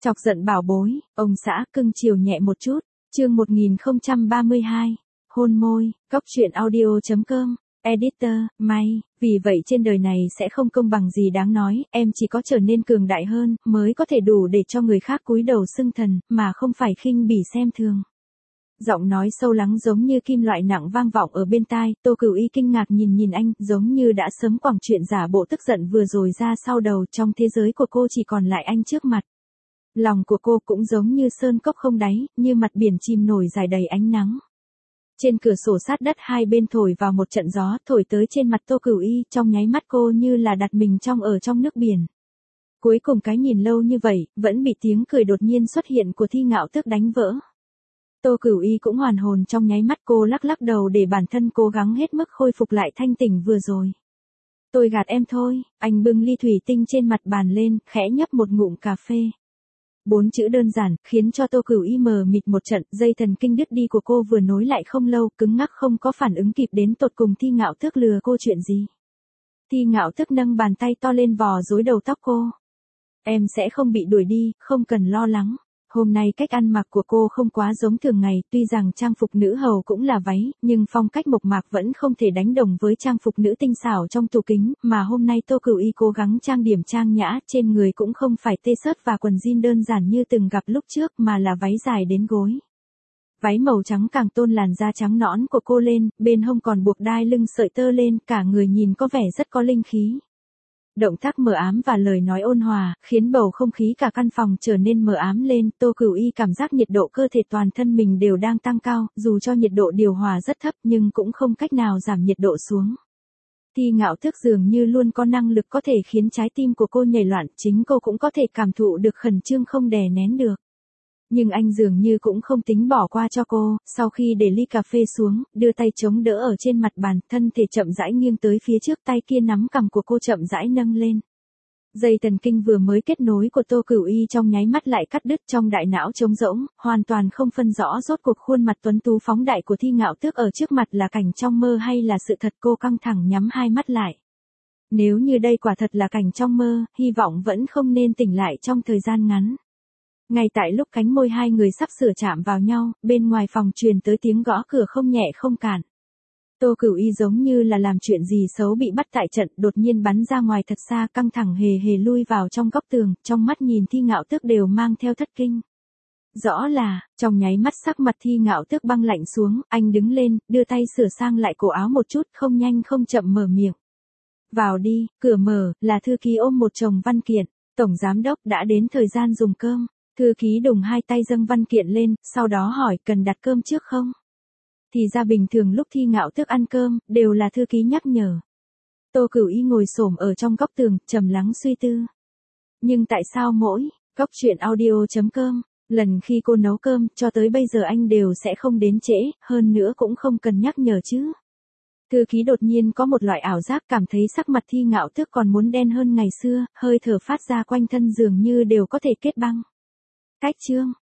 Chọc giận bảo bối, ông xã cưng chiều nhẹ một chút. Chương 1032. Hôn môi, Cóc truyện audio.com. Editor, May, vì vậy trên đời này sẽ không công bằng gì đáng nói, em chỉ có trở nên cường đại hơn, mới có thể đủ để cho người khác cúi đầu xưng thần, mà không phải khinh bỉ xem thường. Giọng nói sâu lắng giống như kim loại nặng vang vọng ở bên tai, Tô Cửu Y kinh ngạc nhìn anh, giống như đã sớm quẳng chuyện giả bộ tức giận vừa rồi ra sau đầu, trong thế giới của cô chỉ còn lại anh trước mặt. Lòng của cô cũng giống như sơn cốc không đáy, như mặt biển chìm nổi dài đầy ánh nắng. Trên cửa sổ sát đất hai bên thổi vào một trận gió, thổi tới trên mặt Tô Cửu Y, trong nháy mắt cô như là đặt mình trong nước biển. Cuối cùng cái nhìn lâu như vậy, vẫn bị tiếng cười đột nhiên xuất hiện của Thi Ngạo Tước đánh vỡ. Tô Cửu Y cũng hoàn hồn trong nháy mắt, cô lắc lắc đầu để bản thân cố gắng hết mức khôi phục lại thanh tỉnh vừa rồi. Tôi gạt em thôi, anh bưng ly thủy tinh trên mặt bàn lên, khẽ nhấp một ngụm cà phê. 4 chữ đơn giản, khiến cho Tô Cửu Y mờ mịt một trận, dây thần kinh đứt đi của cô vừa nối lại không lâu, cứng ngắc không có phản ứng kịp đến tột cùng Thi Ngạo Tước lừa cô chuyện gì. Thi Ngạo Tước nâng bàn tay to lên vò rối đầu tóc cô. Em sẽ không bị đuổi đi, không cần lo lắng. Hôm nay cách ăn mặc của cô không quá giống thường ngày, tuy rằng trang phục nữ hầu cũng là váy, nhưng phong cách mộc mạc vẫn không thể đánh đồng với trang phục nữ tinh xảo trong tủ kính, mà hôm nay Tô Cửu Y cố gắng trang điểm trang nhã, trên người cũng không phải t-shirt và quần jean đơn giản như từng gặp lúc trước mà là váy dài đến gối. Váy màu trắng càng tôn làn da trắng nõn của cô lên, bên hông còn buộc đai lưng sợi tơ lên, cả người nhìn có vẻ rất có linh khí. Động tác mờ ám và lời nói ôn hòa, khiến bầu không khí cả căn phòng trở nên mờ ám lên, Tô Cửu Y cảm giác nhiệt độ cơ thể toàn thân mình đều đang tăng cao, dù cho nhiệt độ điều hòa rất thấp nhưng cũng không cách nào giảm nhiệt độ xuống. Thi Ngạo Tước dường như luôn có năng lực có thể khiến trái tim của cô nhảy loạn, chính cô cũng có thể cảm thụ được khẩn trương không đè nén được. Nhưng anh dường như cũng không tính bỏ qua cho cô, sau khi để ly cà phê xuống, đưa tay chống đỡ ở trên mặt bàn, thân thể chậm rãi nghiêng tới phía trước, tay kia nắm cằm của cô chậm rãi nâng lên. Dây thần kinh vừa mới kết nối của Tô Cửu Y trong nháy mắt lại cắt đứt, trong đại não trống rỗng, hoàn toàn không phân rõ rốt cuộc khuôn mặt tuấn tú phóng đại của Thi Ngạo Tước ở trước mặt là cảnh trong mơ hay là sự thật. Cô căng thẳng nhắm hai mắt lại. Nếu như đây quả thật là cảnh trong mơ, hy vọng vẫn không nên tỉnh lại trong thời gian ngắn. Ngay tại lúc cánh môi hai người sắp sửa chạm vào nhau, bên ngoài phòng truyền tới tiếng gõ cửa không nhẹ không cạn. Tô Cửu Y giống như là làm chuyện gì xấu bị bắt tại trận, đột nhiên bắn ra ngoài thật xa, căng thẳng hề hề lui vào trong góc tường, trong mắt nhìn Thi Ngạo Tước đều mang theo thất kinh. Rõ là, trong nháy mắt sắc mặt Thi Ngạo Tước băng lạnh xuống, anh đứng lên, đưa tay sửa sang lại cổ áo một chút, không nhanh không chậm mở miệng. Vào đi, cửa mở, là thư ký ôm một chồng văn kiện. Tổng giám đốc đã đến thời gian dùng cơm. Thư ký đùng hai tay dâng văn kiện lên, sau đó hỏi cần đặt cơm trước không? Thì ra bình thường lúc Thi Ngạo Tước ăn cơm, đều là thư ký nhắc nhở. Tô Cửu Y ngồi xổm ở trong góc tường, trầm lắng suy tư. Nhưng tại sao mỗi, Cóc truyện audio.com, lần khi cô nấu cơm, cho tới bây giờ anh đều sẽ không đến trễ, hơn nữa cũng không cần nhắc nhở chứ? Thư ký đột nhiên có một loại ảo giác, cảm thấy sắc mặt Thi Ngạo Tước còn muốn đen hơn ngày xưa, hơi thở phát ra quanh thân dường như đều có thể kết băng. Cách chương